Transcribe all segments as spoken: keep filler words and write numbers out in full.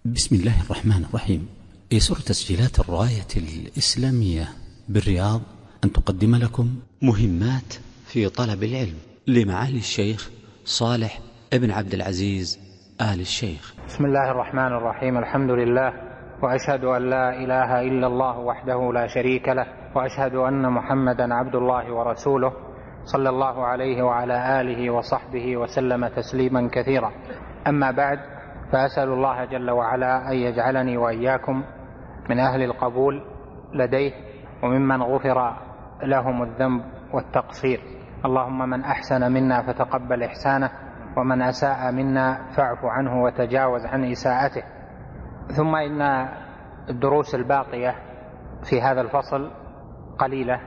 بسم الله الرحمن الرحيم. يسر تسجيلات الراية الإسلامية بالرياض أن تقدم لكم مهمات في طلب العلم لمعالي الشيخ صالح ابن عبد العزيز آل الشيخ. بسم الله الرحمن الرحيم. الحمد لله، وأشهد أن لا إله إلا الله وحده لا شريك له، وأشهد أن محمدا عبد الله ورسوله صلى الله عليه وعلى آله وصحبه وسلم تسليما كثيرا. أما بعد، فأسأل الله جل وعلا أن يجعلني وإياكم من أهل القبول لديه وممن غفر لهم الذنب والتقصير. اللهم من أحسن منا فتقبل إحسانه، ومن أساء منا فاعف عنه وتجاوز عن إساءته. ثم إن الدروس الباقية في هذا الفصل قليلة،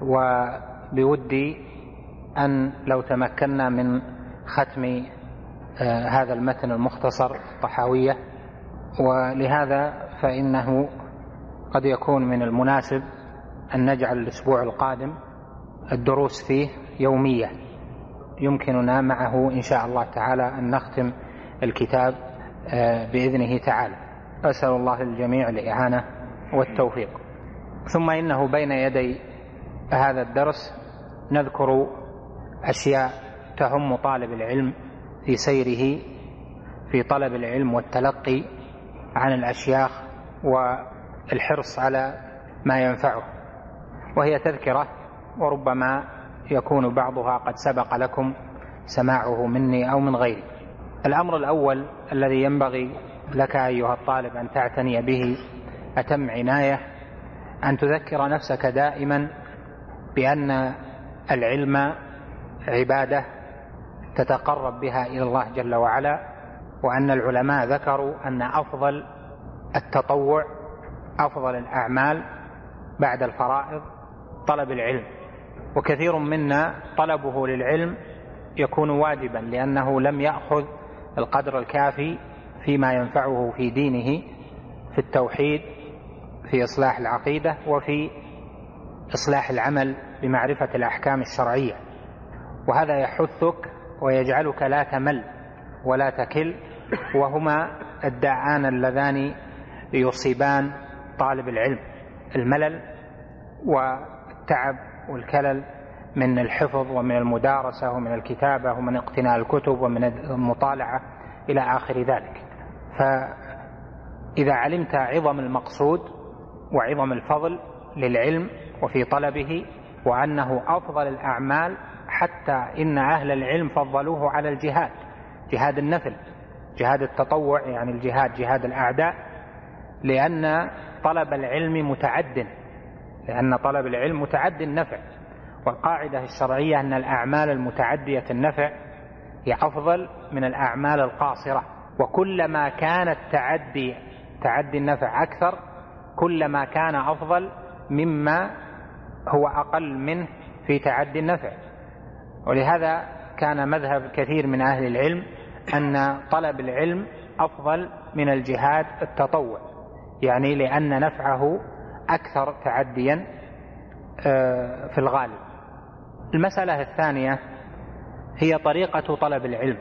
وبودي أن لو تمكنا من ختم آه هذا المتن المختصر الطحاوية، ولهذا فإنه قد يكون من المناسب أن نجعل الأسبوع القادم الدروس فيه يومية، يمكننا معه إن شاء الله تعالى أن نختم الكتاب آه بإذنه تعالى. أسأل الله للجميع الإعانة والتوفيق. ثم إنه بين يدي هذا الدرس نذكر أشياء تهم طالب العلم في سيره في طلب العلم والتلقي عن الأشياخ والحرص على ما ينفعه، وهي تذكرة وربما يكون بعضها قد سبق لكم سماعه مني أو من غيري. الأمر الأول الذي ينبغي لك أيها الطالب أن تعتني به أتم عناية، أن تذكر نفسك دائما بأن العلم عبادة تتقرب بها إلى الله جل وعلا، وأن العلماء ذكروا أن أفضل التطوع أفضل الأعمال بعد الفرائض طلب العلم. وكثير منا طلبه للعلم يكون واجبا لأنه لم يأخذ القدر الكافي فيما ينفعه في دينه، في التوحيد، في إصلاح العقيدة، وفي إصلاح العمل بمعرفة الأحكام الشرعية. وهذا يحثك ويجعلك لا تمل ولا تكل، وهما الداعان اللذان يصيبان طالب العلم: الملل والتعب والكلل من الحفظ ومن المدارسة ومن الكتابة ومن اقتناء الكتب ومن المطالعة إلى آخر ذلك. فإذا علمت عظم المقصود وعظم الفضل للعلم وفي طلبه، وأنه أفضل الأعمال، حتى إن أهل العلم فضلوه على الجهاد، جهاد النفل، جهاد التطوع، يعني الجهاد جهاد الأعداء، لأن طلب العلم متعد لأن طلب العلم متعد النفع. والقاعدة الشرعية أن الأعمال المتعدية النفع هي أفضل من الأعمال القاصرة، وكلما كان التعدي تعدي النفع أكثر كلما كان أفضل مما هو أقل منه في تعدي النفع. ولهذا كان مذهب كثير من أهل العلم أن طلب العلم أفضل من الجهاد التطوع، يعني لأن نفعه أكثر تعديا في الغالب. المسألة الثانية هي طريقة طلب العلم.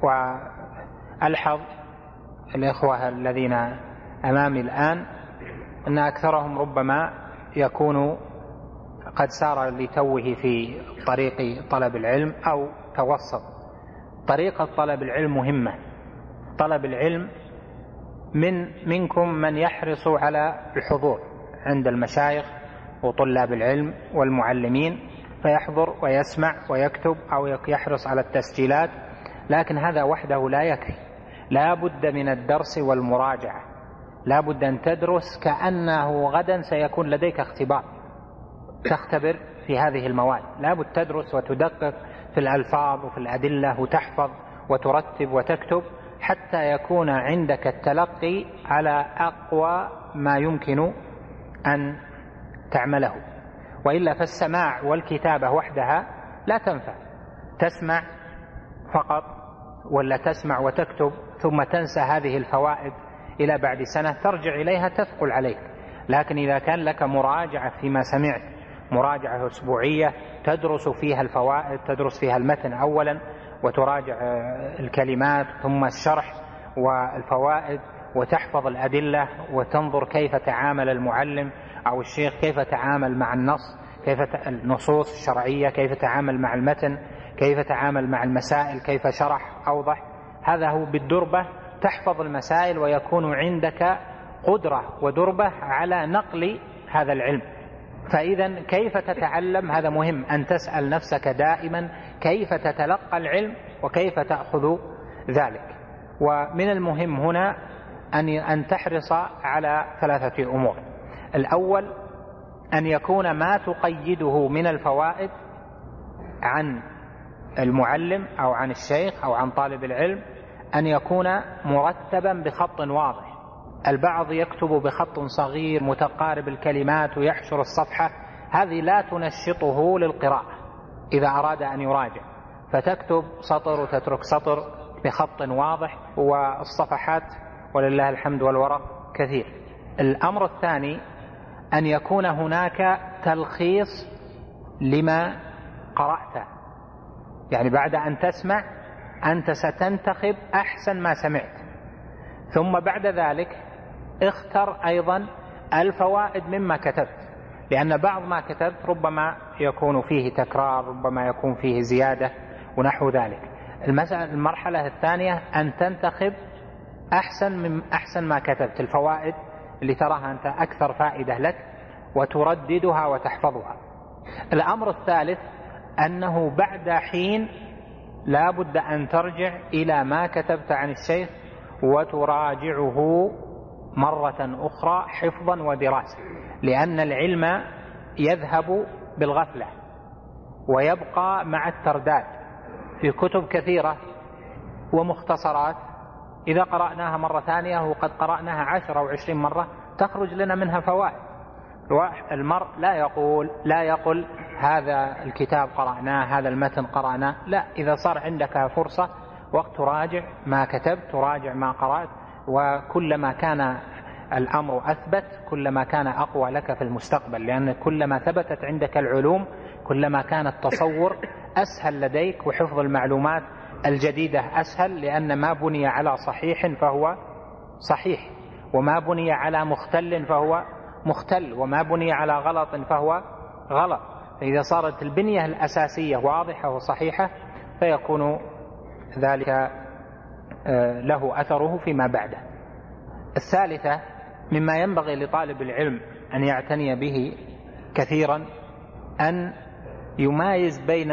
وألحظ الإخوة الذين أمامي الآن أن أكثرهم ربما يكون قد سار لتوه في طريق طلب العلم أو توسط. طريقة طلب العلم مهمة. طلب العلم من منكم من يحرص على الحضور عند المشايخ وطلاب العلم والمعلمين، فيحضر ويسمع ويكتب أو يحرص على التسجيلات، لكن هذا وحده لا يكفي. لا بد من الدرس والمراجعة، لا بد أن تدرس كأنه غدا سيكون لديك اختبار تختبر في هذه المواد. لا بد تدرس وتدقق في الألفاظ وفي الأدلة وتحفظ وترتب وتكتب حتى يكون عندك التلقي على أقوى ما يمكن أن تعمله. وإلا فالسماع والكتابة وحدها لا تنفع. تسمع فقط ولا تسمع وتكتب ثم تنسى هذه الفوائد إلى بعد سنة ترجع إليها تثقل عليك. لكن إذا كان لك مراجعة فيما سمعت، مراجعة أسبوعية تدرس فيها الفوائد، تدرس فيها المتن أولا وتراجع الكلمات ثم الشرح والفوائد وتحفظ الأدلة وتنظر كيف تعامل المعلم أو الشيخ، كيف تعامل مع النص، كيف النصوص الشرعية، كيف تعامل مع المتن، كيف تعامل مع المسائل، كيف شرح أوضح. هذا هو بالدربة، تحفظ المسائل ويكون عندك قدرة ودربة على نقل هذا العلم. فإذا كيف تتعلم؟ هذا مهم، أن تسأل نفسك دائما كيف تتلقى العلم وكيف تأخذ ذلك. ومن المهم هنا أن تحرص على ثلاثة أمور. الأول أن يكون ما تقيده من الفوائد عن المعلم أو عن الشيخ أو عن طالب العلم أن يكون مرتبا بخط واضح. البعض يكتب بخط صغير متقارب الكلمات ويحشر الصفحة، هذه لا تنشطه للقراءة إذا أراد أن يراجع، فتكتب سطر وتترك سطر بخط واضح، والصفحات ولله الحمد والورق كثير. الأمر الثاني أن يكون هناك تلخيص لما قرأته، يعني بعد أن تسمع أنت ستنتخب أحسن ما سمعت، ثم بعد ذلك اختر أيضا الفوائد مما كتبت، لأن بعض ما كتبت ربما يكون فيه تكرار، ربما يكون فيه زيادة ونحو ذلك. المرحلة الثانية أن تنتخب أحسن من أحسن ما كتبت، الفوائد اللي تراها أنت أكثر فائدة لك وترددها وتحفظها. الأمر الثالث أنه بعد حين لا بد أن ترجع إلى ما كتبت عن الشيخ وتراجعه مرة أخرى حفظا ودراسة، لأن العلم يذهب بالغفلة ويبقى مع الترداد. في كتب كثيرة ومختصرات إذا قرأناها مرة ثانية وقد قرأناها عشر أو عشرين مرة تخرج لنا منها فوائد. المرء لا يقول لا يقول هذا الكتاب قرأناه، هذا المتن قرأناه، لا، إذا صار عندك فرصة وقت تراجع ما كتبت، تراجع ما قرأت، وكلما كان الأمر أثبت كلما كان أقوى لك في المستقبل، لأن كلما ثبتت عندك العلوم كلما كان التصور أسهل لديك وحفظ المعلومات الجديدة أسهل، لأن ما بني على صحيح فهو صحيح، وما بني على مختل فهو مختل، وما بني على غلط فهو غلط. فإذا صارت البنية الأساسية واضحة وصحيحة فيكون ذلك له أثره فيما بعده. الثالثة مما ينبغي لطالب العلم أن يعتني به كثيرا أن يمايز بين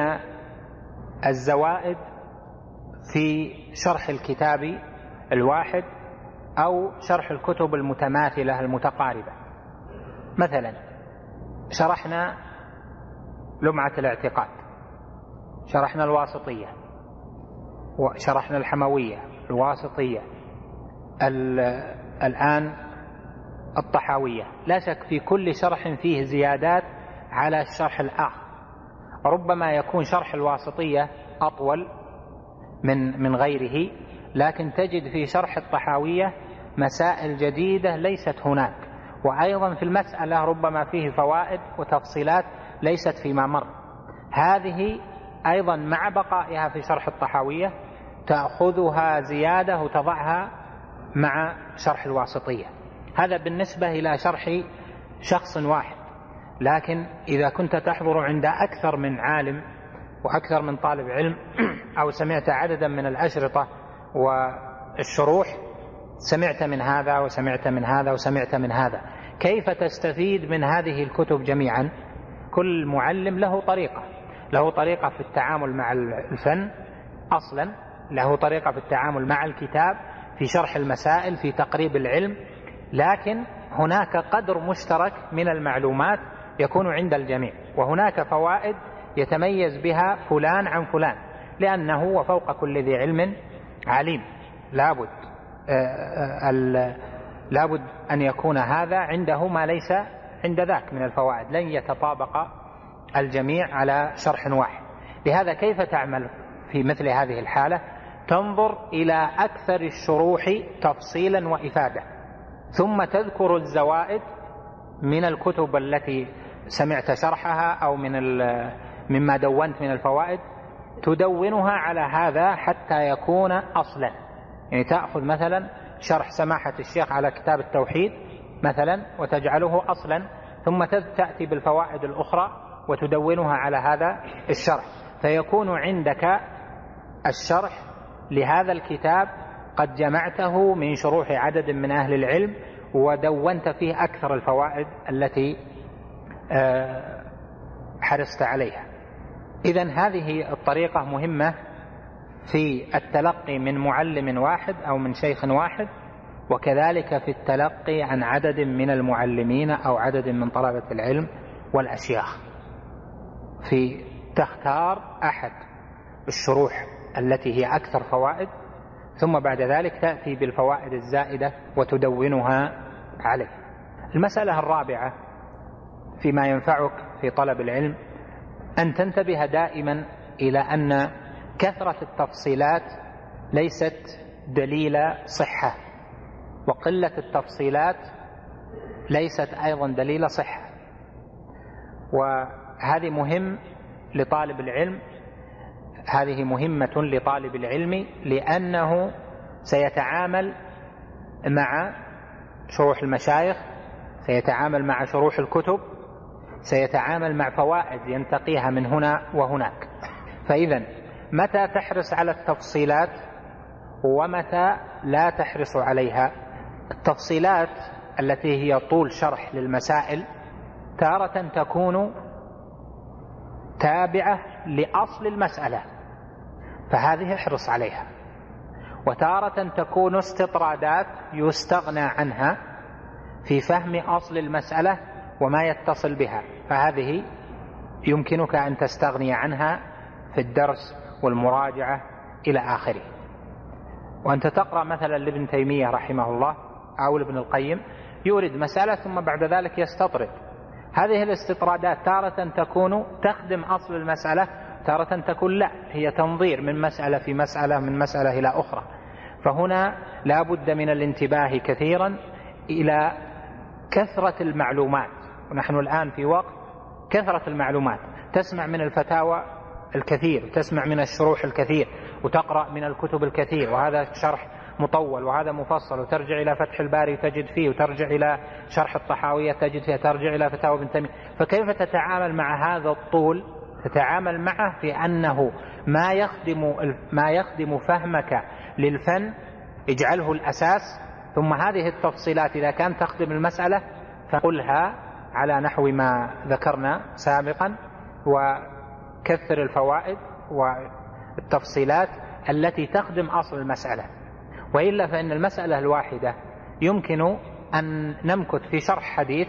الزوائد في شرح الكتاب الواحد أو شرح الكتب المتماثلة المتقاربة. مثلا شرحنا لمعة الاعتقاد، شرحنا الواسطية، وشرحنا الحموية، الواسطية، الآن الطحاوية. لا شك في كل شرح فيه زيادات على الشرح الآخر، ربما يكون شرح الواسطية أطول من من غيره، لكن تجد في شرح الطحاوية مسائل جديدة ليست هناك، وأيضا في المسألة ربما فيه فوائد وتفصيلات ليست فيما مر. هذه أيضا مع بقائها في شرح الطحاوية تأخذها زيادة وتضعها مع شرح الواسطية. هذا بالنسبة إلى شرح شخص واحد، لكن إذا كنت تحضر عند أكثر من عالم وأكثر من طالب علم أو سمعت عددا من الأشرطة والشروح، سمعت من هذا وسمعت من هذا وسمعت من هذا، كيف تستفيد من هذه الكتب جميعا؟ كل معلم له طريقة، له طريقة في التعامل مع الفن أصلا، له طريقة في التعامل مع الكتاب، في شرح المسائل، في تقريب العلم، لكن هناك قدر مشترك من المعلومات يكون عند الجميع، وهناك فوائد يتميز بها فلان عن فلان، لأنه وفوق كل ذي علم عليم. لابد لابد أن يكون هذا عنده ما ليس عند ذاك من الفوائد، لن يتطابق الجميع على شرح واحد. لهذا كيف تعمل في مثل هذه الحالة؟ تنظر إلى أكثر الشروح تفصيلا وإفادة، ثم تذكر الزوائد من الكتب التي سمعت شرحها أو من مما دونت من الفوائد، تدونها على هذا حتى يكون أصلا. يعني تأخذ مثلا شرح سماحة الشيخ على كتاب التوحيد مثلا وتجعله أصلا، ثم تأتي بالفوائد الأخرى وتدونها على هذا الشرح، فيكون عندك الشرح لهذا الكتاب قد جمعته من شروح عدد من أهل العلم ودونت فيه أكثر الفوائد التي حرصت عليها. إذن هذه الطريقة مهمة في التلقي من معلم واحد أو من شيخ واحد، وكذلك في التلقي عن عدد من المعلمين أو عدد من طلبة العلم والأشياخ، في تختار أحد الشروح التي هي أكثر فوائد، ثم بعد ذلك تأتي بالفوائد الزائدة وتدونها عليه. المسألة الرابعة فيما ينفعك في طلب العلم أن تنتبه دائما إلى أن كثرة التفصيلات ليست دليل صحة، وقلة التفصيلات ليست أيضا دليل صحة، وهذه مهم لطالب العلم هذه مهمة لطالب العلم لأنه سيتعامل مع شروح المشايخ، سيتعامل مع شروح الكتب، سيتعامل مع فوائد ينتقيها من هنا وهناك. فإذا متى تحرص على التفصيلات ومتى لا تحرص عليها؟ التفصيلات التي هي طول شرح للمسائل تارة تكون تابعة لأصل المسألة فهذه احرص عليها، وتارة تكون استطرادات يستغنى عنها في فهم أصل المسألة وما يتصل بها، فهذه يمكنك أن تستغني عنها في الدرس والمراجعة إلى آخره. وأنت تقرأ مثلا لابن تيمية رحمه الله أو لابن القيم يورد مسألة ثم بعد ذلك يستطرد، هذه الاستطرادات تارة تكون تخدم أصل المسألة، تارة تكون لا هي تنظير من مسألة في مسألة من مسألة إلى أخرى. فهنا لا بد من الانتباه كثيرا إلى كثرة المعلومات، ونحن الآن في وقت كثرة المعلومات، تسمع من الفتاوى الكثير، تسمع من الشروح الكثير، وتقرأ من الكتب الكثير، وهذا شرح مطول وهذا مفصل، وترجع إلى فتح الباري تجد فيه، وترجع إلى شرح الطحاوية تجد فيه، ترجع إلى فتاوى ابن تيمية. فكيف تتعامل مع هذا الطول؟ تتعامل معه في أنه ما يخدم ما يخدم فهمك للفن اجعله الأساس، ثم هذه التفصيلات إذا كان تخدم المسألة فقلها على نحو ما ذكرنا سابقا، وكثر الفوائد والتفصيلات التي تخدم أصل المسألة. وإلا فإن المسألة الواحدة يمكن أن نمكث في شرح حديث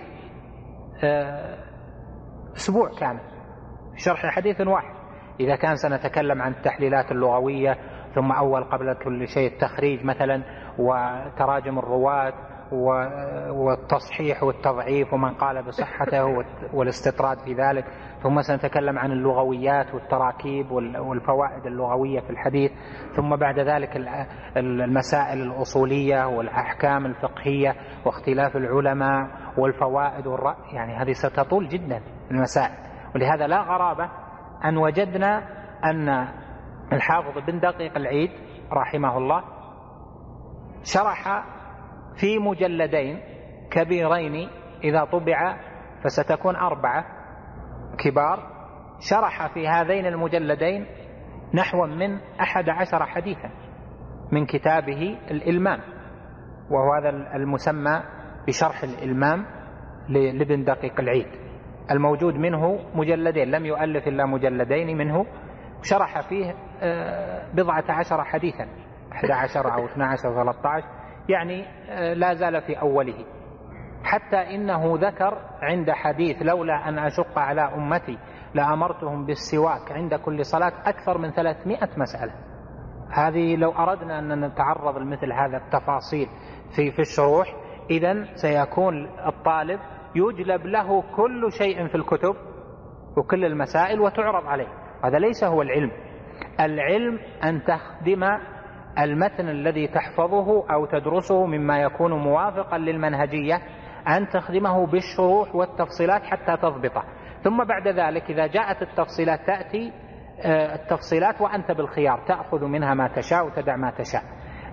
أسبوع كامل في شرح حديث واحد، إذا كان سنتكلم عن التحليلات اللغوية، ثم أول قبل كل شيء التخريج مثلا وتراجم الرواة والتصحيح والتضعيف ومن قال بصحته والاستطراد في ذلك، ثم سنتكلم عن اللغويات والتراكيب والفوائد اللغوية في الحديث، ثم بعد ذلك المسائل الأصولية والأحكام الفقهية واختلاف العلماء والفوائد والرأي، يعني هذه ستطول جدا المسائل. ولهذا لا غرابة أن وجدنا أن الحافظ بن دقيق العيد رحمه الله شرح في مجلدين كبيرين إذا طبع فستكون أربعة كبار، شرح في هذين المجلدين نحو من أحد عشر حديثا من كتابه الإلمام، وهو هذا المسمى بشرح الإلمام لابن دقيق العيد، الموجود منه مجلدين، لم يؤلف إلا مجلدين منه، شرح فيه بضعة عشر حديثا، أحد عشر أو اثنى عشر ثلاثة عشر، يعني لا زال في أوله، حتى إنه ذكر عند حديث لولا أن أشق على أمتي لأمرتهم بالسواك عند كل صلاة أكثر من ثلاثمائة مسألة. هذه لو أردنا أن نتعرض لمثل هذا التفاصيل في في الشروح، إذن سيكون الطالب يجلب له كل شيء في الكتب وكل المسائل وتعرض عليه. هذا ليس هو العلم. العلم أن تخدم المتن الذي تحفظه أو تدرسه مما يكون موافقا للمنهجية، أن تخدمه بالشروح والتفصيلات حتى تضبطه، ثم بعد ذلك إذا جاءت التفصيلات تأتي التفصيلات وأنت بالخيار، تأخذ منها ما تشاء وتدع ما تشاء.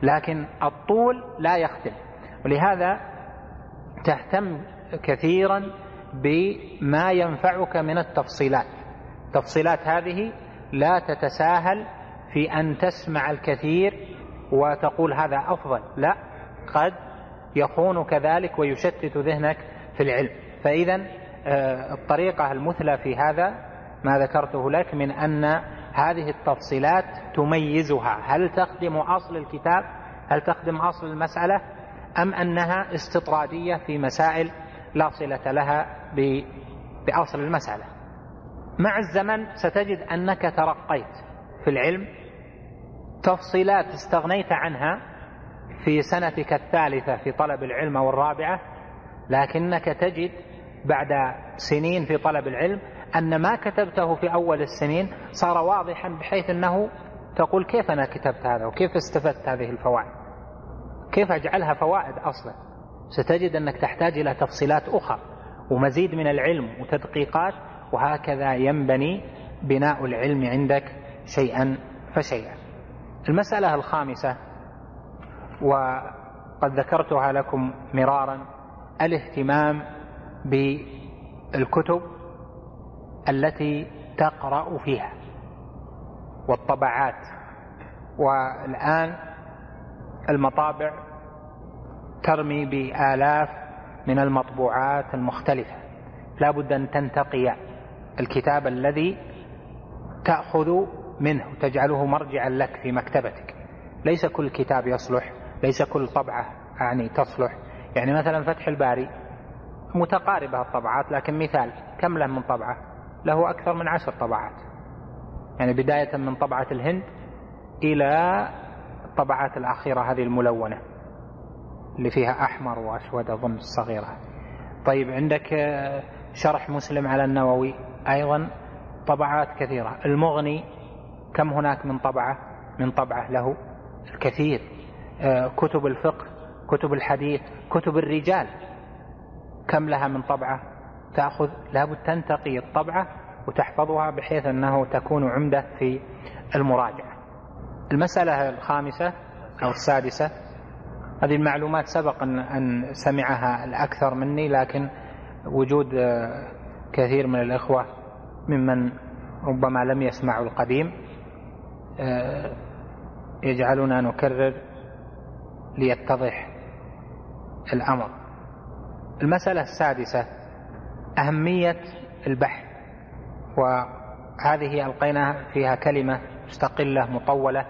لكن الطول لا يختل. ولهذا تهتم كثيرا بما ينفعك من التفصيلات. التفصيلات هذه لا تتساهل في أن تسمع الكثير وتقول هذا أفضل، لا، قد يخون كذلك ويشتت ذهنك في العلم. فإذا الطريقة المثلى في هذا ما ذكرته لك من أن هذه التفصيلات تميزها، هل تخدم أصل الكتاب، هل تخدم أصل المسألة، أم أنها استطرادية في مسائل لا صلة لها بأصل المسألة. مع الزمن ستجد أنك ترقيت في العلم، تفصيلات استغنيت عنها في سنتك الثالثة في طلب العلم أو الرابعة، لكنك تجد بعد سنين في طلب العلم أن ما كتبته في أول السنين صار واضحا، بحيث أنه تقول كيف أنا كتبت هذا وكيف استفدت هذه الفوائد، كيف أجعلها فوائد أصلا. ستجد أنك تحتاج إلى تفصيلات أخرى ومزيد من العلم وتدقيقات، وهكذا ينبني بناء العلم عندك شيئا فشيئا. المسألة الخامسة وقد ذكرتها لكم مرارا، الاهتمام بالكتب التي تقرأ فيها والطبعات. والآن المطابع ترمي بآلاف من المطبوعات المختلفة، لا بد أن تنتقي الكتاب الذي تأخذ منه تجعله مرجعا لك في مكتبتك. ليس كل كتاب يصلح، ليس كل طبعة يعني تصلح. يعني مثلا فتح الباري متقاربة الطبعات، لكن مثال كم له من طبعة؟ له أكثر من عشر طبعات، يعني بداية من طبعة الهند إلى الطبعات الأخيرة هذه الملونة اللي فيها أحمر وأسود أظن الصغيرة. طيب عندك شرح مسلم على النووي أيضا طبعات كثيرة. المغني كم هناك من طبعة من طبعة له الكثير. كتب الفقه، كتب الحديث، كتب الرجال كم لها من طبعة تأخذ؟ لابد تنتقي الطبعة وتحفظها بحيث أنه تكون عمدة في المراجعة. المسألة الخامسة أو السادسة، هذه المعلومات سبق أن سمعها الأكثر مني، لكن وجود كثير من الإخوة ممن ربما لم يسمعوا القديم يجعلنا نكرر ليتضح الأمر. المسألة السادسة أهمية البحث، وهذه ألقينا فيها كلمة مستقلة مطولة،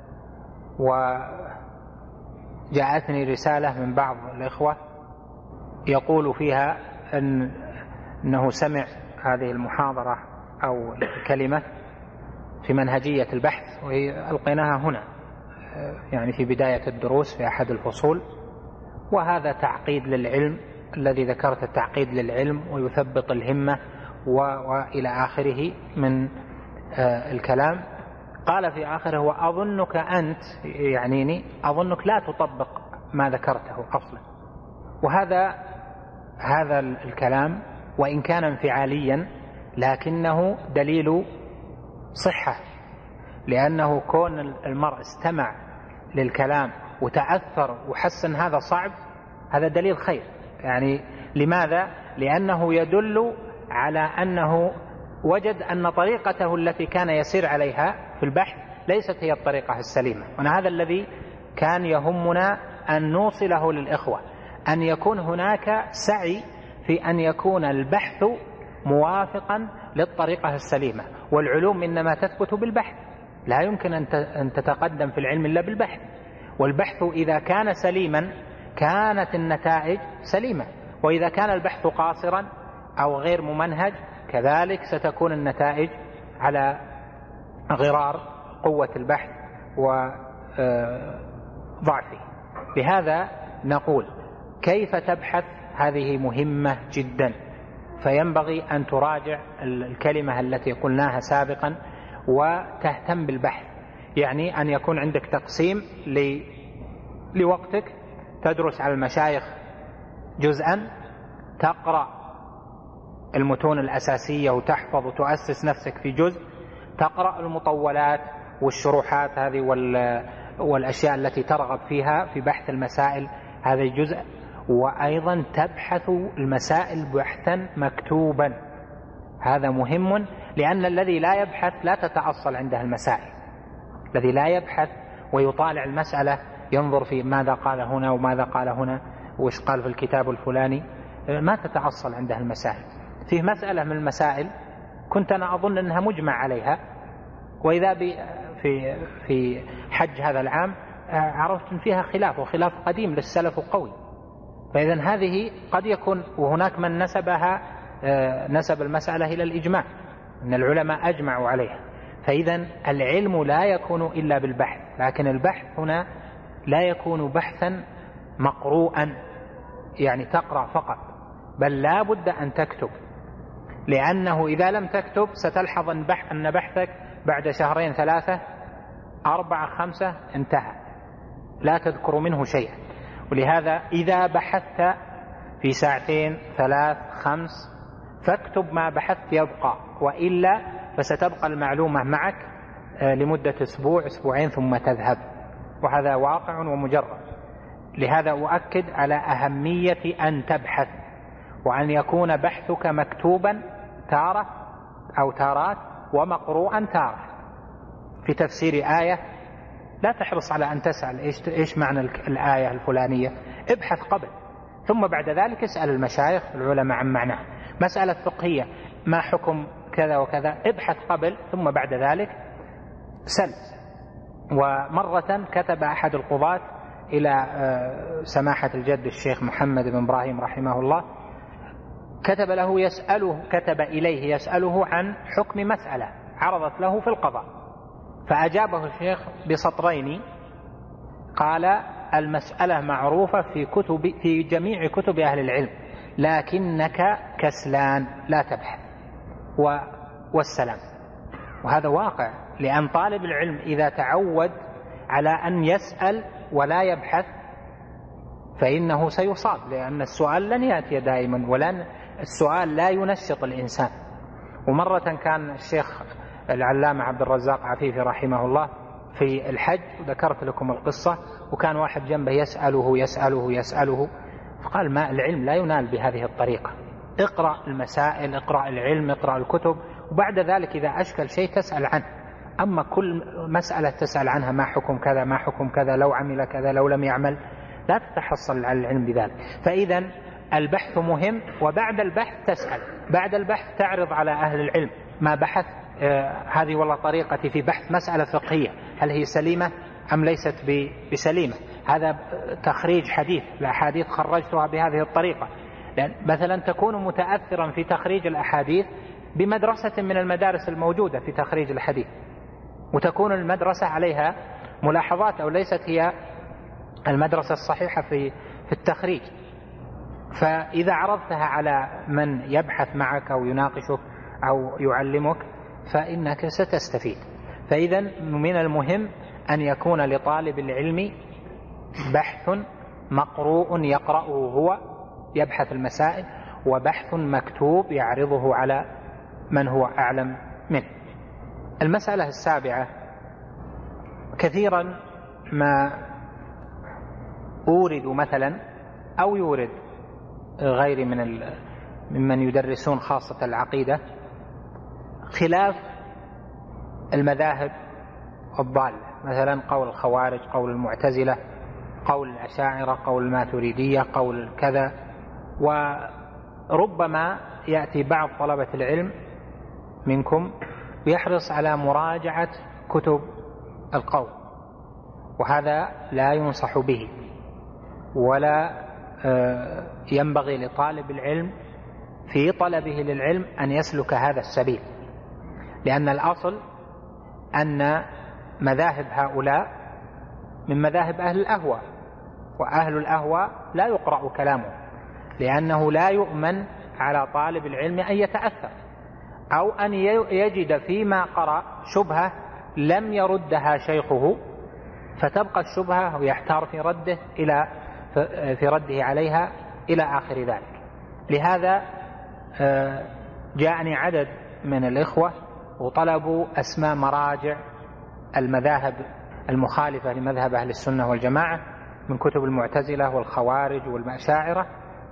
وجاءتني رسالة من بعض الإخوة يقول فيها أن أنه سمع هذه المحاضرة أو الكلمة في منهجية البحث، وهي ألقيناها هنا يعني في بداية الدروس في أحد الفصول، وهذا تعقيد للعلم الذي ذكرت، التعقيد للعلم ويثبط الهمة وإلى آخره من الكلام. قال في آخره وأظنك أنت يعنيني أظنك لا تطبق ما ذكرته أصلا. وهذا هذا الكلام وإن كان انفعاليا لكنه دليل صحة، لأنه كون المرء استمع للكلام وتأثر وحسن هذا صعب، هذا دليل خير. يعني لماذا؟ لأنه يدل على أنه وجد أن طريقته التي كان يسير عليها في البحث ليست هي الطريقة السليمة. وأنا هذا الذي كان يهمنا أن نوصله للإخوة، أن يكون هناك سعي في أن يكون البحث موافقا للطريقة السليمة. والعلوم إنما تثبت بالبحث، لا يمكن أن تتقدم في العلم إلا بالبحث. والبحث إذا كان سليما كانت النتائج سليمة، وإذا كان البحث قاصرا أو غير ممنهج كذلك ستكون النتائج على غرار قوة البحث وضعفه. لهذا نقول كيف تبحث هذه مهمة جدا، فينبغي أن تراجع الكلمة التي قلناها سابقا وتهتم بالبحث. يعني أن يكون عندك تقسيم لوقتك، تدرس على المشايخ جزءا، تقرأ المتون الأساسية وتحفظ وتؤسس نفسك في جزء، تقرأ المطولات والشروحات هذه والأشياء التي ترغب فيها في بحث المسائل هذا الجزء. وأيضا تبحث المسائل بحثا مكتوبا، هذا مهم، لأن الذي لا يبحث لا تتأصل عنده المسائل. الذي لا يبحث ويطالع المسألة ينظر في ماذا قال هنا وماذا قال هنا وش قال في الكتاب الفلاني، ما تتأصل عنده المسائل. فيه مسألة من المسائل كنت أنا أظن أنها مجمع عليها، وإذا في في حج هذا العام عرفت أن فيها خلاف، وخلاف قديم للسلف قوي. فإذا هذه قد يكون، وهناك من نسبها نسب المسألة إلى الإجماع، أن العلماء أجمعوا عليها. فإذا العلم لا يكون إلا بالبحث، لكن البحث هنا لا يكون بحثا مقروءا يعني تقرأ فقط، بل لا بد أن تكتب، لأنه إذا لم تكتب ستلحظ أن بحثك بعد شهرين ثلاثة أربعة خمسة انتهى، لا تذكر منه شيئا. ولهذا إذا بحثت في ساعتين ثلاث خمس فاكتب ما بحثت يبقى، وإلا فستبقى المعلومة معك لمدة أسبوع أسبوعين ثم تذهب، وهذا واقع ومجرد. لهذا أؤكد على أهمية أن تبحث، وأن يكون بحثك مكتوبا تارة أو تارات ومقروءا تارة. في تفسير آية لا تحرص على أن تسأل إيش, إيش معنى الآية الفلانية، ابحث قبل، ثم بعد ذلك اسأل المشايخ العلماء عن معناه. مسألة فقهية ما حكم كذا وكذا، ابحث قبل ثم بعد ذلك سل. ومرة كتب أحد القضاة إلى سماحة الجد الشيخ محمد بن إبراهيم رحمه الله، كتب له يسأله كتب إليه يسأله عن حكم مسألة عرضت له في القضاء، فأجابه الشيخ بسطرين، قال: المسألة معروفة في كتب في جميع كتب أهل العلم، لكنك كسلان لا تبحث والسلام. وهذا واقع، لأن طالب العلم إذا تعود على أن يسأل ولا يبحث فإنه سيصاب، لأن السؤال لن يأتي دائما، ولن السؤال لا ينشط الإنسان. ومرة كان الشيخ العلامة عبد الرزاق عفيفي رحمه الله في الحج، ذكرت لكم القصة، وكان واحد جنبه يسأله يسأله يسأله فقال: ما العلم لا ينال بهذه الطريقة، اقرأ المسائل، اقرأ العلم، اقرأ الكتب، وبعد ذلك إذا أشكل شيء تسأل عنه. أما كل مسألة تسأل عنها ما حكم كذا ما حكم كذا، لو عمل كذا لو لم يعمل، لا تتحصل على العلم بذلك. فإذا البحث مهم، وبعد البحث تسأل، بعد البحث تعرض على أهل العلم ما بحث. آه هذه والله طريقتي في بحث مسألة فقهية، هل هي سليمة أم ليست بسليمة؟ هذا تخريج حديث، الأحاديث خرجتها بهذه الطريقة. لأن مثلا تكون متأثرا في تخريج الأحاديث بمدرسة من المدارس الموجودة في تخريج الحديث، وتكون المدرسة عليها ملاحظات، أو ليست هي المدرسة الصحيحة في في التخريج. فإذا عرضتها على من يبحث معك أو يناقشك أو يعلمك فإنك ستستفيد. فإذا من المهم أن يكون لطالب العلم بحث مقروء يقرأه هو، يبحث المسائل، وبحث مكتوب يعرضه على من هو أعلم منه. المسألة السابعة، كثيرا ما أورد مثلا أو يورد غير من ممن يدرسون خاصة العقيدة خلاف المذاهب الضالة، مثلا قول الخوارج، قول المعتزلة، قول الأشاعرة، قول الماتريدية، قول كذا. وربما يأتي بعض طلبة العلم منكم ويحرص على مراجعة كتب القول، وهذا لا ينصح به، ولا ينبغي لطالب العلم في طلبه للعلم أن يسلك هذا السبيل، لأن الأصل أن مذاهب هؤلاء من مذاهب أهل الأهواء، وأهل الأهواء لا يقرأ كلامه، لأنه لا يؤمن على طالب العلم أن يتأثر أو أن يجد فيما قرأ شبهة لم يردها شيخه فتبقى الشبهة ويحتار في رده إلى في رده عليها إلى آخر ذلك. لهذا جاءني عدد من الإخوة وطلبوا أسماء مراجع المذاهب المخالفة لمذهب أهل السنة والجماعة من كتب المعتزلة والخوارج والأشاعرة.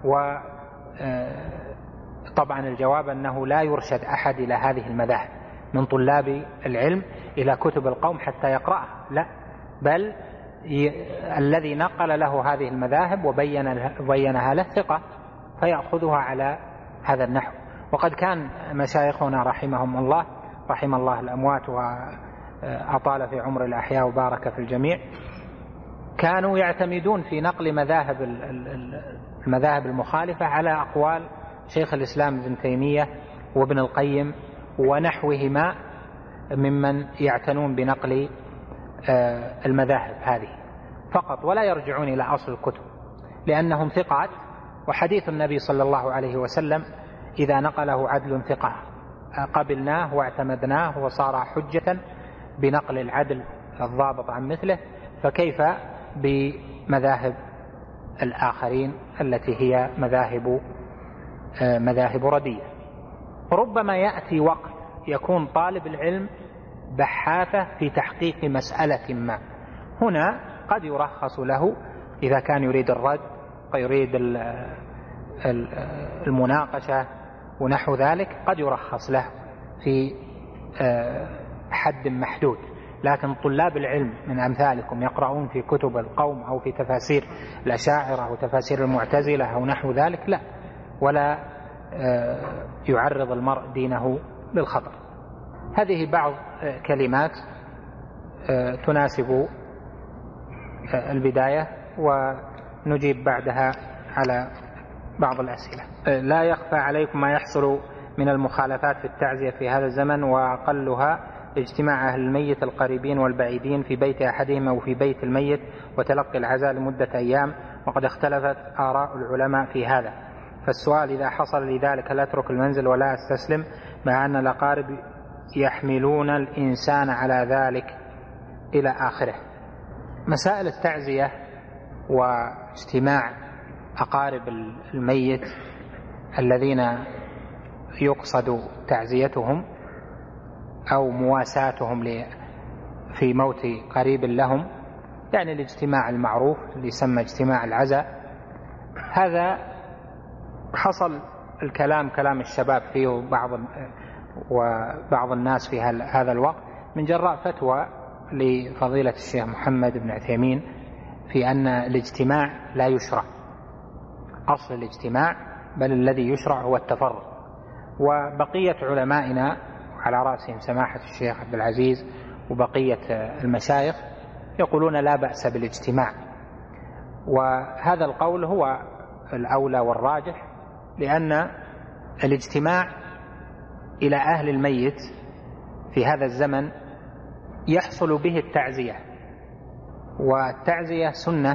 وطبعا الجواب أنه لا يرشد أحد إلى هذه المذاهب من طلاب العلم إلى كتب القوم حتى يقرأها، لا، بل الذي نقل له هذه المذاهب وبينها له ثقة فيأخذها على هذا النحو. وقد كان مشايخنا رحمهم الله، رحم الله الأموات وأطال في عمر الأحياء وبارك في الجميع، كانوا يعتمدون في نقل مذاهب المذاهب المخالفة على أقوال شيخ الإسلام ابن تيمية وابن القيم ونحوهما ممن يعتنون بنقل المذاهب هذه فقط، ولا يرجعون إلى أصل الكتب لأنهم ثقات. وحديث النبي صلى الله عليه وسلم إذا نقله عدل ثقة قبلناه واعتمدناه وصار حجة بنقل العدل الضابط عن مثله، فكيف بمذاهب الآخرين التي هي مذاهب مذاهب رديئة. ربما يأتي وقت يكون طالب العلم بحاثة في تحقيق مسألة ما، هنا قد يرخص له إذا كان يريد الرد ويريد المناقشة ونحو ذلك، قد يرخص له في حد محدود. لكن طلاب العلم من أمثالكم يقرؤون في كتب القوم أو في تفاسير الأشاعرة أو تفاسير المعتزلة أو نحو ذلك، لا، ولا يعرض المرء دينه للخطر. هذه بعض كلمات تناسب البداية، ونجيب بعدها على بعض الأسئلة. لا يخفى عليكم ما يحصل من المخالفات في التعزية في هذا الزمن، وأقلها اجتماع أهل الميت القريبين والبعيدين في بيت أحدهم أو في بيت الميت وتلقي العزاء لمدة أيام، وقد اختلفت آراء العلماء في هذا. فالسؤال: إذا حصل لذلك لا أترك المنزل ولا أستسلم، مع أن الأقارب يحملون الإنسان على ذلك إلى آخره. مسائل التعزية واجتماع أقارب الميت الذين يقصد تعزيتهم أو مواساتهم في موت قريب لهم، يعني الاجتماع المعروف اللي يسمى اجتماع العزاء، هذا حصل الكلام كلام الشباب فيه وبعض وبعض الناس في هذا الوقت من جراء فتوى لفضيلة الشيخ محمد بن عثيمين في أن الاجتماع لا يشرع، أصل الاجتماع بل الذي يشرع هو التفرق. وبقية علمائنا على رأسهم سماحة الشيخ عبد العزيز وبقية المشايخ يقولون لا بأس بالاجتماع، وهذا القول هو الأولى والراجح، لأن الاجتماع إلى أهل الميت في هذا الزمن يحصل به التعزية، والتعزية سنة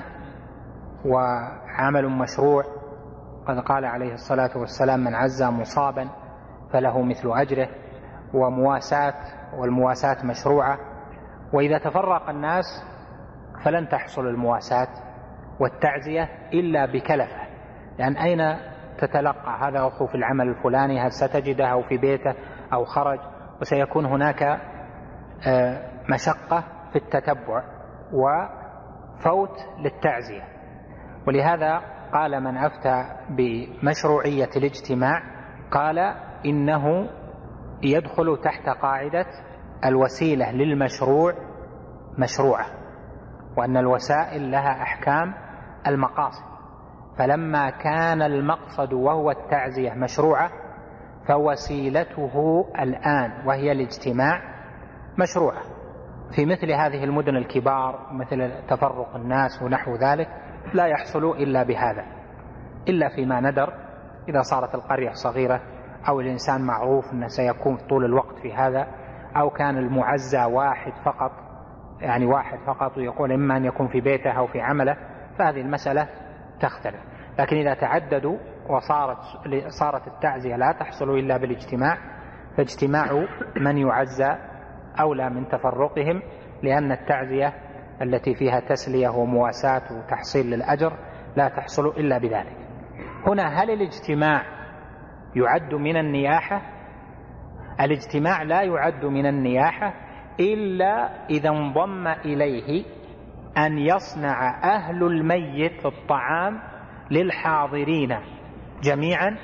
وعمل مشروع. قد قال عليه الصلاة والسلام: من عزى مصابا فله مثل أجره، ومواساة والمواساة مشروعة. وإذا تفرق الناس فلن تحصل المواساة والتعزية إلا بكلفة، لأن أين تتلقى هذا أخو في العمل الفلاني، هل ستجده أو في بيته أو خرج، وسيكون هناك مشقة في التتبع وفوت للتعزية. ولهذا قال من أفتى بمشروعية الاجتماع قال إنه يدخل تحت قاعدة الوسيلة للمشروع مشروعة، وأن الوسائل لها أحكام المقاصد، فلما كان المقصد وهو التعزية مشروعة فوسيلته الآن وهي الاجتماع مشروعة. في مثل هذه المدن الكبار مثل تفرق الناس ونحو ذلك لا يحصل إلا بهذا، إلا فيما ندر إذا صارت القرية صغيرة أو الإنسان معروف أنه سيكون طول الوقت في هذا، أو كان المعزى واحد فقط، يعني واحد فقط، ويقول إما أن يكون في بيته أو في عمله، فهذه المسألة تختلف. لكن إذا تعددوا وصارت صارت التعزية لا تحصل إلا بالاجتماع، فاجتماع من يعزى أولى من تفرقهم، لأن التعزية التي فيها تسلية ومواساة وتحصيل للأجر لا تحصل إلا بذلك. هنا هل الاجتماع يعد من النياحة؟ الاجتماع لا يعد من النياحة إلا إذا انضم إليه أن يصنع أهل الميت الطعام للحاضرين جميعا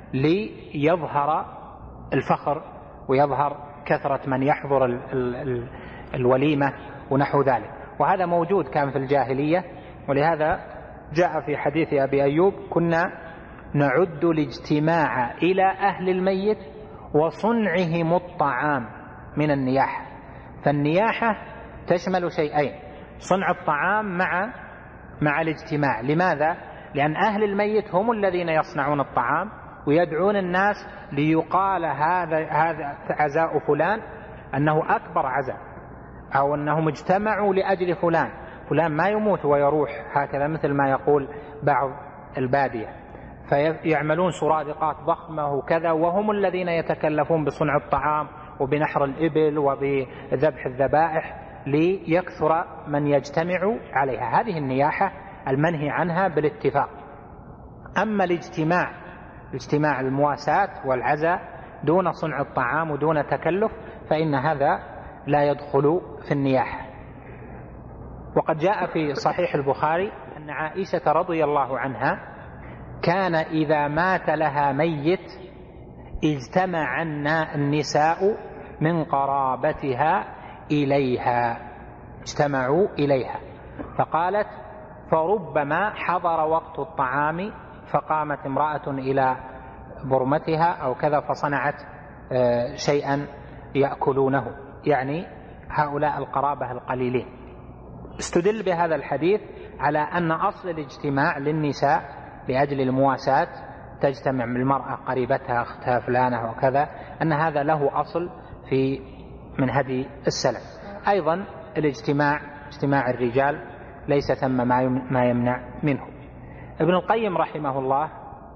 ليظهر الفخر ويظهر كثرة من يحضر ال ال ال الوليمة ونحو ذلك. وهذا موجود كان في الجاهلية، ولهذا جاء في حديث أبي أيوب: كنا نعد الاجتماع إلى أهل الميت وصنعهم الطعام من النياحة. فالنياحة تشمل شيئين: صنع الطعام مع مع الاجتماع. لماذا؟ لأن أهل الميت هم الذين يصنعون الطعام ويدعون الناس ليقال هذا هذا عزاء فلان، أنه أكبر عزاء، أو أنهم اجتمعوا لأجل فلان، فلان ما يموت ويروح هكذا مثل ما يقول بعض البادية، فيعملون سرادقات ضخمة وكذا، وهم الذين يتكلفون بصنع الطعام وبنحر الإبل وبذبح الذبائح ليكثر من يجتمع عليها. هذه النياحة المنهي عنها بالاتفاق. أما الاجتماع اجتماع المواساة والعزاء دون صنع الطعام ودون تكلف فإن هذا لا يدخل في النياحة. وقد جاء في صحيح البخاري أن عائشة رضي الله عنها كان إذا مات لها ميت اجتمع النساء من قرابتها إليها، اجتمعوا إليها. فقالت: فربما حضر وقت الطعام فقامت امرأة إلى برمتها أو كذا فصنعت شيئا يأكلونه، يعني هؤلاء القرابة القليلين. استدل بهذا الحديث على أن أصل الاجتماع للنساء لأجل المواساة، تجتمع من المرأة قريبتها أختها فلانة وكذا، أن هذا له أصل في من هدي السلف. أيضا الاجتماع اجتماع الرجال ليس ثم ما يمنع منه. ابن القيم رحمه الله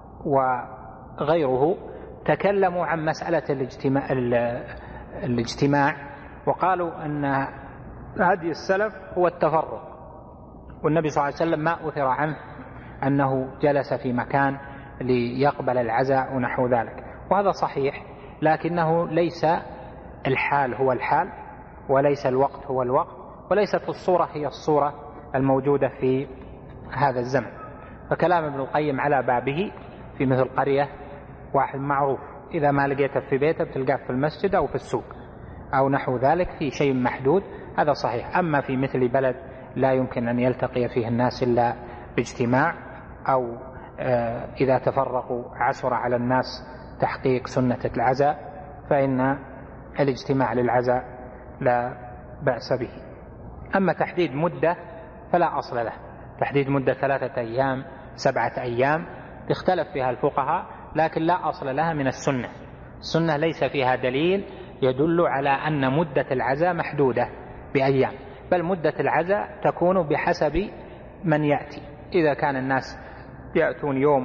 وغيره تكلموا عن مسألة الاجتماع, الاجتماع وقالوا أن هدي السلف هو التفرق، والنبي صلى الله عليه وسلم ما أثر عنه أنه جلس في مكان ليقبل العزاء ونحو ذلك، وهذا صحيح، لكنه ليس الحال هو الحال، وليس الوقت هو الوقت، وليست الصورة هي الصورة الموجودة في هذا الزمن. فكلام ابن القيم على بابه في مثل قرية واحد معروف إذا ما لقيته في بيته بتلقاه في المسجد أو في السوق أو نحو ذلك في شيء محدود، هذا صحيح. أما في مثل بلد لا يمكن أن يلتقي فيه الناس إلا باجتماع، أو إذا تفرقوا عسر على الناس تحقيق سنة العزاء، فإن الاجتماع للعزاء لا بأس به. أما تحديد مدة فلا أصل له، تحديد مدة ثلاثة أيام سبعة أيام تختلف فيها الفقهاء، لكن لا أصل لها من السنة. السنة ليس فيها دليل يدل على أن مدة العزاء محدودة بأيام، بل مدة العزاء تكون بحسب من يأتي. إذا كان الناس يأتون يوم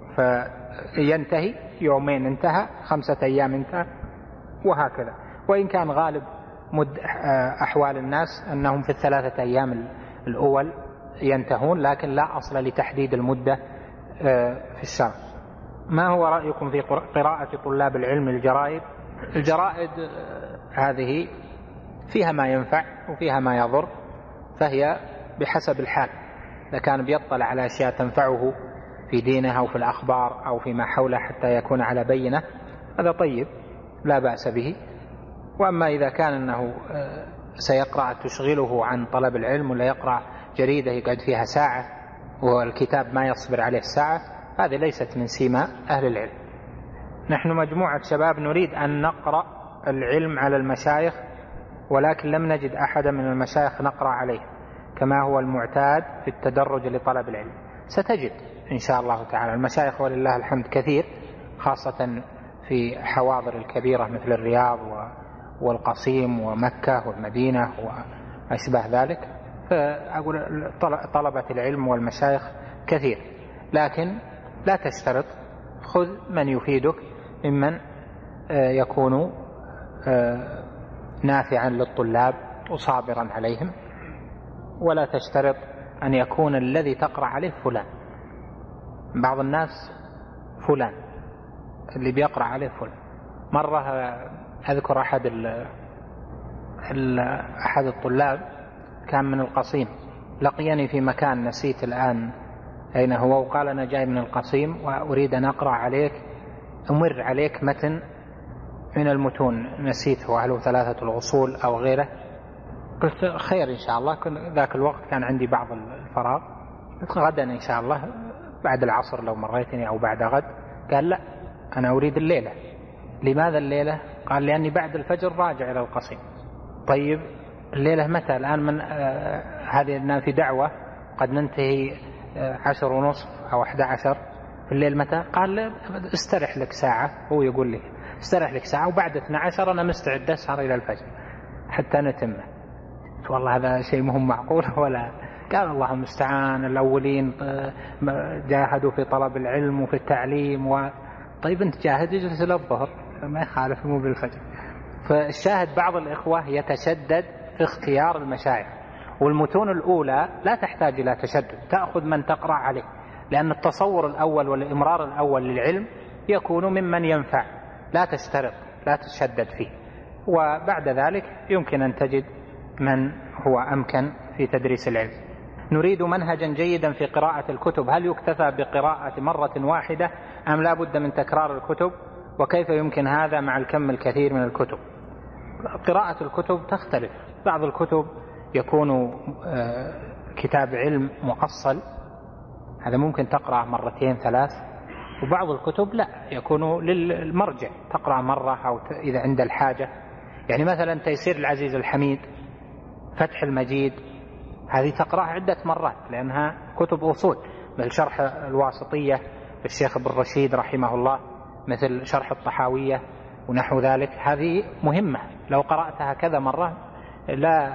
فينتهي، يومين انتهى، خمسة أيام انتهى، وهكذا. وإن كان غالب مد أحوال الناس أنهم في الثلاثة أيام الأول ينتهون، لكن لا أصل لتحديد المدة في الشرع. ما هو رأيكم في قراءة طلاب العلم الجرائد؟ الجرائد هذه فيها ما ينفع وفيها ما يضر، فهي بحسب الحال. إذا كان بيطلع على أشياء تنفعه في دينه أو في الأخبار أو فيما حوله حتى يكون على بينة، هذا طيب لا بأس به. وأما إذا كان أنه سيقرأ تشغله عن طلب العلم، ولا يقرأ جريدة يقعد فيها ساعة والكتاب ما يصبر عليه ساعة، هذه ليست من سيما أهل العلم. نحن مجموعة شباب نريد أن نقرأ العلم على المشايخ، ولكن لم نجد أحدا من المشايخ نقرأ عليه كما هو المعتاد في التدرج لطلب العلم. ستجد إن شاء الله تعالى المشايخ ولله الحمد كثير، خاصة في حواضر الكبيرة مثل الرياض والقصيم ومكة والمدينة وأشبه ذلك. فأقول طلبة العلم والمشايخ كثير، لكن لا تشترط، خذ من يفيدك ممن يكون نافعا للطلاب وصابرا عليهم، ولا تشترط أن يكون الذي تقرأ عليه فلان. بعض الناس فلان اللي بيقرأ عليه فلان. مرة أذكر أحد أحد الطلاب كان من القصيم، لقيني في مكان نسيت الآن أين هو، وقال أنا جاي من القصيم وأريد أن أقرأ عليك أمر عليك متن من المتون نسيته، هل هو ثلاثة الأصول أو غيره. قلت خير إن شاء الله، ذاك الوقت كان عندي بعض الفراغ، قلت غدا إن شاء الله بعد العصر لو مريتني أو بعد غد. قال لا أنا أريد الليلة. لماذا الليلة؟ قال لأني بعد الفجر راجع إلى القصيم. طيب الليلة متى؟ الآن من آه هذه في دعوة قد ننتهي آه عشر ونصف أو أحد عشر في الليل. متى؟ قال استرح لك ساعة، هو يقول لي استرح لك ساعة وبعد اثنا عشر أنا مستعد أسهر إلى الفجر حتى نتمه. والله هذا شيء مهم معقول ولا؟ قال الله المستعان، الأولين جاهدوا في طلب العلم وفي التعليم و... طيب أنت جاهد اجلس إلى الظهر ما يخالف مو بالفجر. فالشاهد بعض الإخوة يتشدد في اختيار المشايخ، والمتون الأولى لا تحتاج إلى تشدد، تأخذ من تقرأ عليه، لأن التصور الأول والإمرار الأول للعلم يكون ممن ينفع، لا تشترط لا تشدد فيه، وبعد ذلك يمكن أن تجد من هو أمكن في تدريس العلم. نريد منهجا جيدا في قراءة الكتب، هل يكتفى بقراءة مرة واحدة أم لا بد من تكرار الكتب؟ وكيف يمكن هذا مع الكم الكثير من الكتب؟ قراءة الكتب تختلف، بعض الكتب يكون كتاب علم مؤصل، هذا ممكن تقرأ مرتين ثلاث، وبعض الكتب لا، يكون للمرجع تقرأ مرة أو إذا عند الحاجة. يعني مثلا تيسير العزيز الحميد، فتح المجيد، هذه تقرأ عدة مرات لأنها كتب أصول، مثل شرح الواسطية للشيخ ابن رشيد رحمه الله، مثل شرح الطحاوية ونحو ذلك، هذه مهمة لو قرأتها كذا مرة لا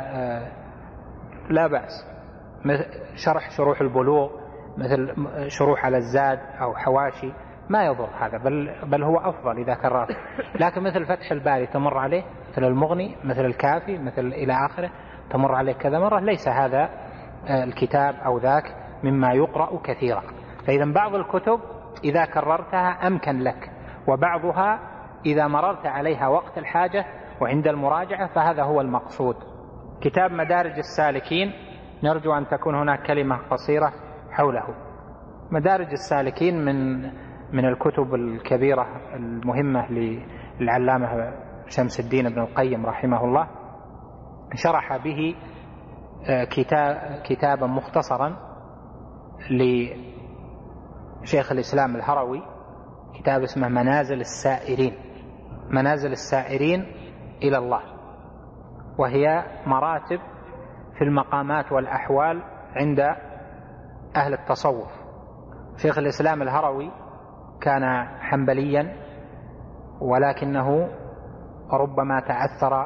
لا بأس. مثل شرح شروح البلوغ، مثل شروح على الزاد أو حواشي، ما يضر هذا، بل, بل هو أفضل إذا كررت. لكن مثل فتح الباري تمر عليه، مثل المغني، مثل الكافي، مثل إلى آخره، تمر عليه كذا مرة، ليس هذا الكتاب أو ذاك مما يقرأ كثيرا. فإذا بعض الكتب إذا كررتها أمكن لك، وبعضها إذا مررت عليها وقت الحاجة وعند المراجعة فهذا هو المقصود. كتاب مدارج السالكين، نرجو أن تكون هناك كلمة قصيرة حوله. مدارج السالكين من من الكتب الكبيرة المهمة للعلامة شمس الدين ابن القيم رحمه الله، شرح به كتاب كتابا مختصرا لشيخ الإسلام الهروي، كتاب اسمه منازل السائرين، منازل السائرين إلى الله، وهي مراتب في المقامات والأحوال عند أهل التصوف. شيخ الإسلام الهروي كان حنبليا، ولكنه ربما تأثر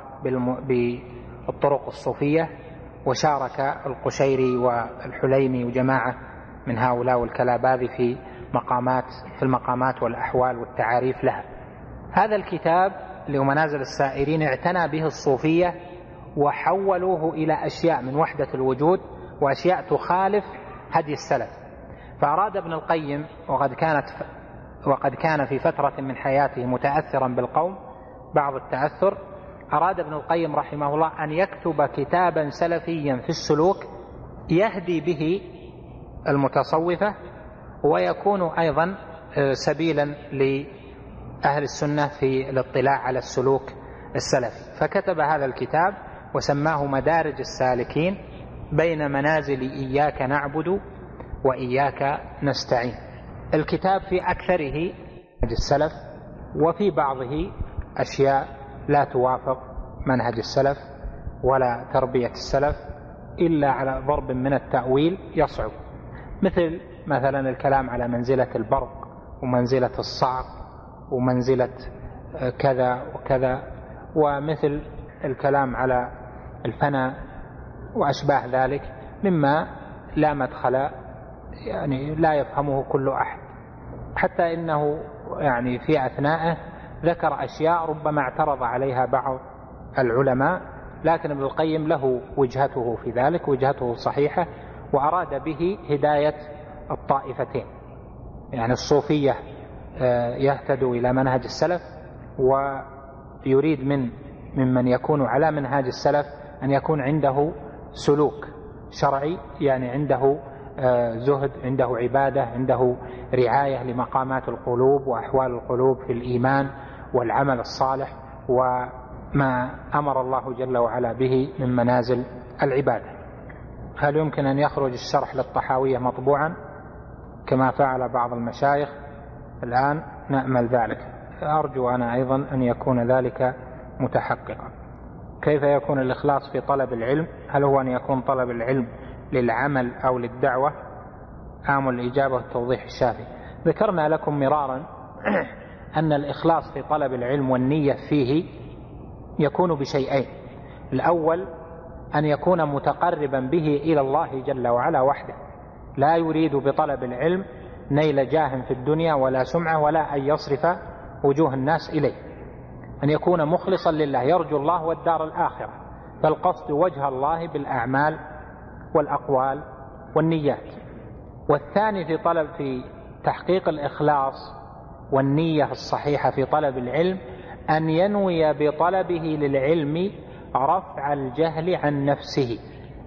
بالطرق الصوفية، وشارك القشيري والحليمي وجماعة من هؤلاء والكلاباذي في مقامات في المقامات والأحوال والتعاريف لها. هذا الكتاب اللي هو منازل السائرين اعتنى به الصوفية وحولوه إلى أشياء من وحدة الوجود وأشياء تخالف هدي السلف. فأراد ابن القيم، وقد كانت وقد كان في فترة من حياته متأثرا بالقوم بعض التأثر، أراد ابن القيم رحمه الله أن يكتب كتابا سلفيا في السلوك يهدي به المتصوفة، ويكون أيضا سبيلا لأهل السنة في الاطلاع على السلوك السلفي. فكتب هذا الكتاب وسماه مدارج السالكين بين منازل إياك نعبد وإياك نستعين. الكتاب في أكثره منهج السلف، وفي بعضه أشياء لا توافق منهج السلف ولا تربية السلف إلا على ضرب من التأويل يصعب، مثل مثلا الكلام على منزلة البرق ومنزلة الصعق ومنزلة كذا وكذا، ومثل الكلام على الفناء وأشباه ذلك مما لا مدخل، يعني لا يفهمه كل أحد، حتى إنه يعني في أثناءه ذكر أشياء ربما اعترض عليها بعض العلماء، لكن ابن القيم له وجهته في ذلك، وجهته صحيحة، وأراد به هداية الطائفتين، يعني الصوفية يهتدوا إلى منهج السلف، ويريد من ممن يكون على منهاج السلف أن يكون عنده سلوك شرعي، يعني عنده زهد، عنده عبادة، عنده رعاية لمقامات القلوب وأحوال القلوب في الإيمان والعمل الصالح وما أمر الله جل وعلا به من منازل العبادة. هل يمكن أن يخرج الشرح للطحاوية مطبوعا كما فعل بعض المشايخ؟ الآن نأمل ذلك، أرجو أنا أيضا أن يكون ذلك متحققا. كيف يكون الإخلاص في طلب العلم؟ هل هو أن يكون طلب العلم للعمل أو للدعوة؟ آمل الإجابة والتوضيح الشافي. ذكرنا لكم مرارا أن الإخلاص في طلب العلم والنية فيه يكون بشيئين: الأول أن يكون متقربا به إلى الله جل وعلا وحده، لا يريد بطلب العلم نيل جاه في الدنيا ولا سمعة ولا أن يصرف وجوه الناس إليه، أن يكون مخلصا لله يرجو الله والدار الآخرة، فالقصد وجه الله بالأعمال والأقوال والنيات. والثاني في طلب في تحقيق الإخلاص والنية الصحيحة في طلب العلم أن ينوي بطلبه للعلم رفع الجهل عن نفسه.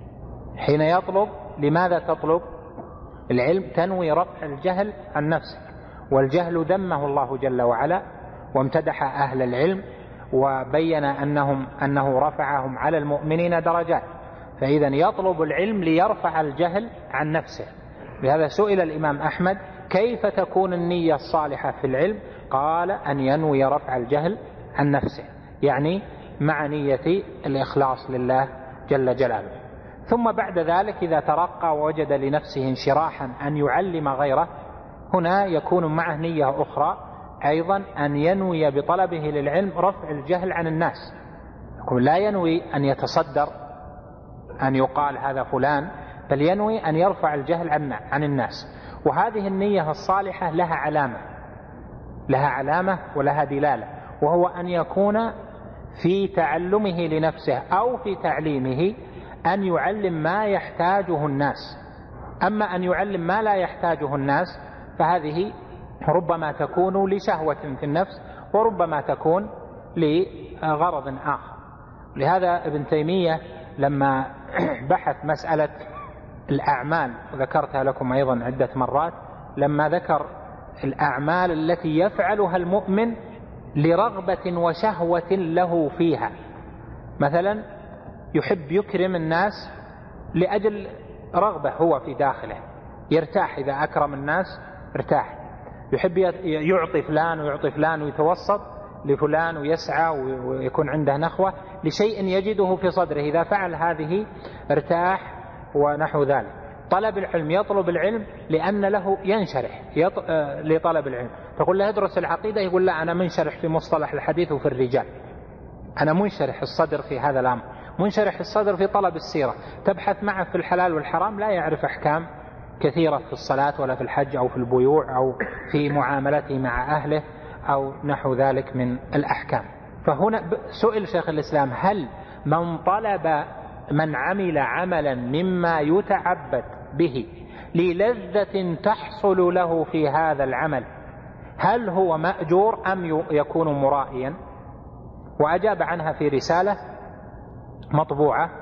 حين يطلب، لماذا تطلب العلم؟ تنوي رفع الجهل عن نفسك، والجهل ذمه الله جل وعلا وامتدح أهل العلم وبين أنهم أنه رفعهم على المؤمنين درجات، فإذا يطلب العلم ليرفع الجهل عن نفسه. لهذا سئل الإمام أحمد كيف تكون النية الصالحة في العلم؟ قال أن ينوي رفع الجهل عن نفسه، يعني مع نية الإخلاص لله جل جلاله. ثم بعد ذلك إذا ترقى ووجد لنفسه انشراحا أن يعلم غيره، هنا يكون معه نية أخرى أيضا أن ينوي بطلبه للعلم رفع الجهل عن الناس. لا ينوي أن يتصدر أن يقال هذا فلان، بل ينوي أن يرفع الجهل عن الناس. وهذه النية الصالحة لها علامة لها علامة ولها دلالة، وهو أن يكون في تعلمه لنفسه أو في تعليمه أن يعلم ما يحتاجه الناس. أما أن يعلم ما لا يحتاجه الناس فهذه ربما تكون لشهوة في النفس وربما تكون لغرض آخر. لهذا ابن تيمية لما بحث مسألة الأعمال، وذكرتها لكم أيضا عدة مرات، لما ذكر الأعمال التي يفعلها المؤمن لرغبة وشهوة له فيها، مثلا يحب يكرم الناس لأجل رغبة هو في داخله، يرتاح إذا أكرم الناس ارتاح، يحب يعطي فلان ويعطي فلان ويتوسط لفلان ويسعى ويكون عنده نخوة لشيء يجده في صدره، إذا فعل هذه ارتاح ونحو ذلك. طلب العلم، يطلب العلم لأن له ينشرح يط... آه... لطلب العلم. تقول له ادرس العقيدة، يقول لا أنا منشرح في مصطلح الحديث وفي الرجال، أنا منشرح الصدر في هذا الأمر، منشرح الصدر في طلب السيرة. تبحث معه في الحلال والحرام لا يعرف أحكام كثيرة في الصلاة ولا في الحج أو في البيوع أو في معاملته مع أهله أو نحو ذلك من الأحكام. فهنا سئل شيخ الإسلام هل من طلب من عمل عملا مما يتعبد به للذة تحصل له في هذا العمل هل هو مأجور أم يكون مرائيا؟ وأجاب عنها في رسالة مطبوعة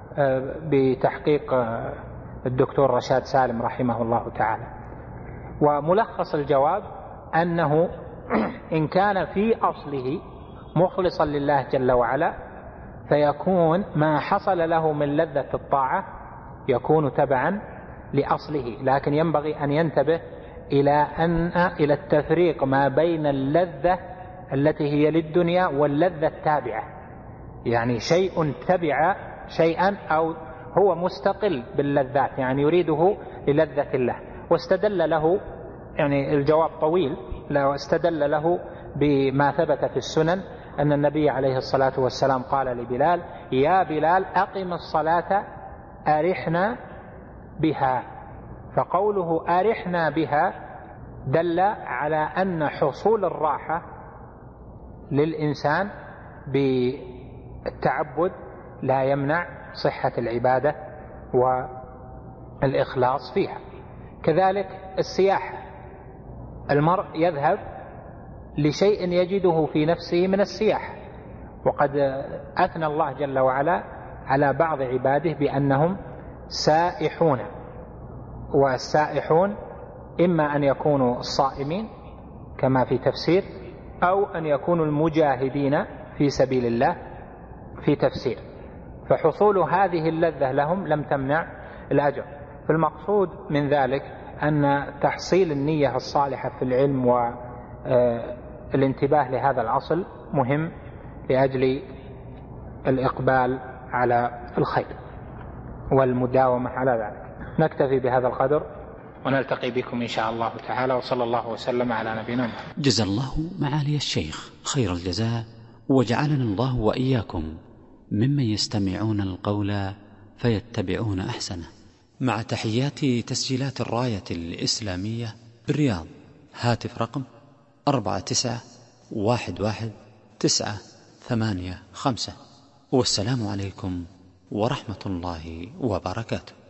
بتحقيق الدكتور رشاد سالم رحمه الله تعالى. وملخص الجواب أنه إن كان في أصله مخلصا لله جل وعلا فيكون ما حصل له من لذة الطاعة يكون تبعا لأصله، لكن ينبغي أن ينتبه إلى أن إلى التفريق ما بين اللذة التي هي للدنيا واللذة التابعة، يعني شيء تبع شيئا أو هو مستقل باللذات، يعني يريده للذة الله. واستدل له، يعني الجواب طويل، لو استدل له بما ثبت في السنن أن النبي عليه الصلاة والسلام قال لبلال: يا بلال أقم الصلاة أرحنا بها. فقوله أرحنا بها دل على أن حصول الراحة للإنسان بالتعبد لا يمنع صحة العبادة والإخلاص فيها. كذلك السياحة، المرء يذهب لشيء يجده في نفسه من السياحة، وقد أثنى الله جل وعلا على بعض عباده بأنهم سائحون، والسائحون إما أن يكونوا الصائمين كما في تفسير، أو أن يكونوا المجاهدين في سبيل الله في تفسير، فحصول هذه اللذة لهم لم تمنع الأجر. فالمقصود من ذلك أن تحصيل النية الصالحة في العلم والانتباه لهذا الأصل مهم لأجل الإقبال على الخير والمداومة على ذلك. نكتفي بهذا القدر ونلتقي بكم إن شاء الله تعالى، وصلى الله وسلم على نبينا محمد. جزا الله معالي الشيخ خير الجزاء، وجعلنا الله وإياكم ممن يستمعون القول فيتبعون أحسنه. مع تحيات تسجيلات الراية الإسلامية بالرياض، هاتف رقم أربعة تسعة واحد واحد تسعة ثمانية خمسة، والسلام عليكم ورحمة الله وبركاته.